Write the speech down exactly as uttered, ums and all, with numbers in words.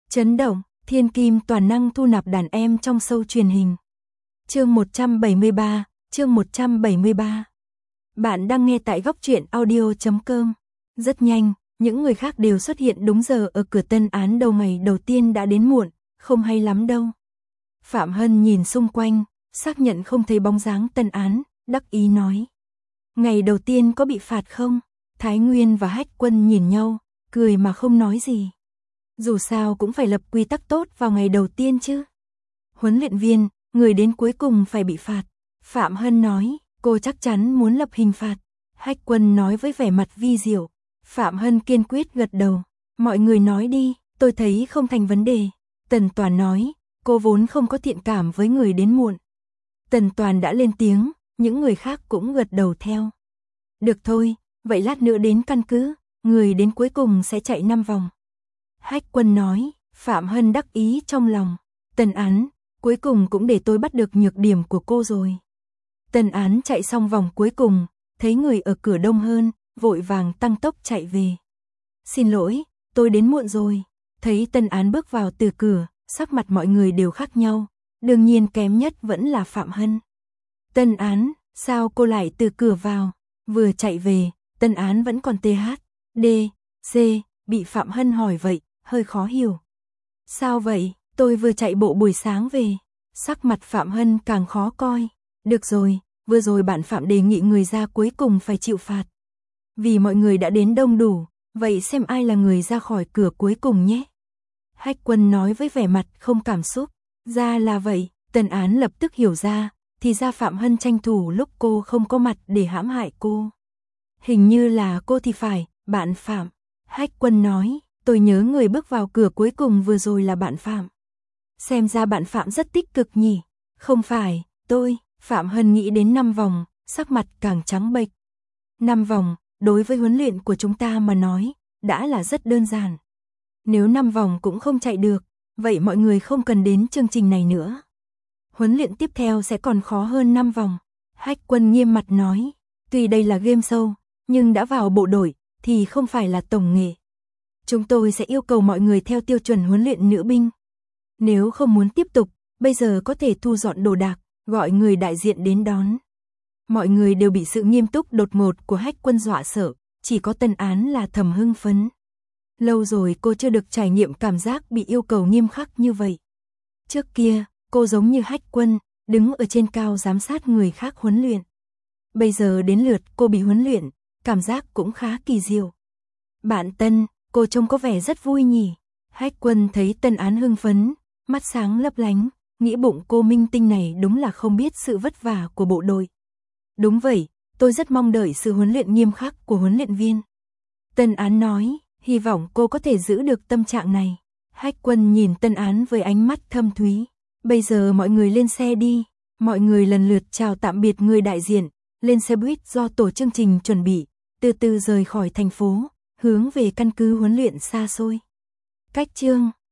Chấn động, thiên kim toàn năng thu nạp đàn em trong show truyền hình. Chương một trăm bảy mươi ba, chương một trăm bảy mươi ba. Bạn đang nghe tại góc truyện audio chấm com. Rất nhanh, những người khác đều xuất hiện đúng giờ ở cửa Tân Án. Đầu ngày đầu tiên đã đến muộn, không hay lắm đâu. Phạm Hân nhìn xung quanh, xác nhận không thấy bóng dáng Tân Án, đắc ý nói. Ngày đầu tiên có bị phạt không? Thái Nguyên và Hách Quân nhìn nhau, cười mà không nói gì. Dù sao cũng phải lập quy tắc tốt vào ngày đầu tiên chứ. Huấn luyện viên, người đến cuối cùng phải bị phạt. Phạm Hân nói, cô chắc chắn muốn lập hình phạt. Hách Quân nói với vẻ mặt vi diệu. Phạm Hân kiên quyết gật đầu. Mọi người nói đi, tôi thấy không thành vấn đề. Tần Toàn nói, cô vốn không có thiện cảm với người đến muộn. Tần Toàn đã lên tiếng, những người khác cũng gật đầu theo. Được thôi, vậy lát nữa đến căn cứ, người đến cuối cùng sẽ chạy năm vòng. Hách Quân nói, Phạm Hân đắc ý trong lòng. Tần Án, cuối cùng cũng để tôi bắt được nhược điểm của cô rồi. Tần Án chạy xong vòng cuối cùng, thấy người ở cửa đông hơn, vội vàng tăng tốc chạy về. Xin lỗi, tôi đến muộn rồi. Thấy Tần Án bước vào từ cửa, sắc mặt mọi người đều khác nhau, đương nhiên kém nhất vẫn là Phạm Hân. Tần Án, sao cô lại từ cửa vào? Vừa chạy về, Tần Án vẫn còn tê hát, đê, xê, bị Phạm Hân hỏi vậy, hơi khó hiểu. Sao vậy, tôi vừa chạy bộ buổi sáng về. Sắc mặt Phạm Hân càng khó coi. Được rồi, vừa rồi bạn Phạm đề nghị người ra cuối cùng phải chịu phạt. Vì mọi người đã đến đông đủ, vậy xem ai là người ra khỏi cửa cuối cùng nhé. Hách Quân nói với vẻ mặt không cảm xúc. Ra là vậy, Tần Án lập tức hiểu ra, thì ra Phạm Hân tranh thủ lúc cô không có mặt để hãm hại cô. Hình như là cô thì phải, bạn Phạm. Hách Quân nói, tôi nhớ người bước vào cửa cuối cùng vừa rồi là bạn Phạm. Xem ra bạn Phạm rất tích cực nhỉ. Không phải, tôi, Phạm Hân nghĩ đến năm vòng, sắc mặt càng trắng bệch. Năm vòng, đối với huấn luyện của chúng ta mà nói, đã là rất đơn giản. Nếu năm vòng cũng không chạy được, vậy mọi người không cần đến chương trình này nữa. Huấn luyện tiếp theo sẽ còn khó hơn năm vòng. Hách Quân nghiêm mặt nói, tuy đây là game show, nhưng đã vào bộ đội, thì không phải là tổng nghệ. Chúng tôi sẽ yêu cầu mọi người theo tiêu chuẩn huấn luyện nữ binh. Nếu không muốn tiếp tục, bây giờ có thể thu dọn đồ đạc, gọi người đại diện đến đón. Mọi người đều bị sự nghiêm túc đột ngột của Hách Quân dọa sợ, chỉ có Tần Án là thầm hưng phấn. Lâu rồi cô chưa được trải nghiệm cảm giác bị yêu cầu nghiêm khắc như vậy. Trước kia, cô giống như Hách Quân, đứng ở trên cao giám sát người khác huấn luyện. Bây giờ đến lượt cô bị huấn luyện, cảm giác cũng khá kỳ diệu. Bạn Tân, cô trông có vẻ rất vui nhỉ. Hách Quân thấy Tần Án hưng phấn, mắt sáng lấp lánh, nghĩ bụng cô minh tinh này đúng là không biết sự vất vả của bộ đội. Đúng vậy, tôi rất mong đợi sự huấn luyện nghiêm khắc của huấn luyện viên. Tần Án nói, hy vọng cô có thể giữ được tâm trạng này. Hách Quân nhìn Tần Án với ánh mắt thâm thúy. Bây giờ mọi người lên xe đi. Mọi người lần lượt chào tạm biệt người đại diện, lên xe buýt do tổ chương trình chuẩn bị, từ từ rời khỏi thành phố, hướng về căn cứ huấn luyện xa xôi. Cách chương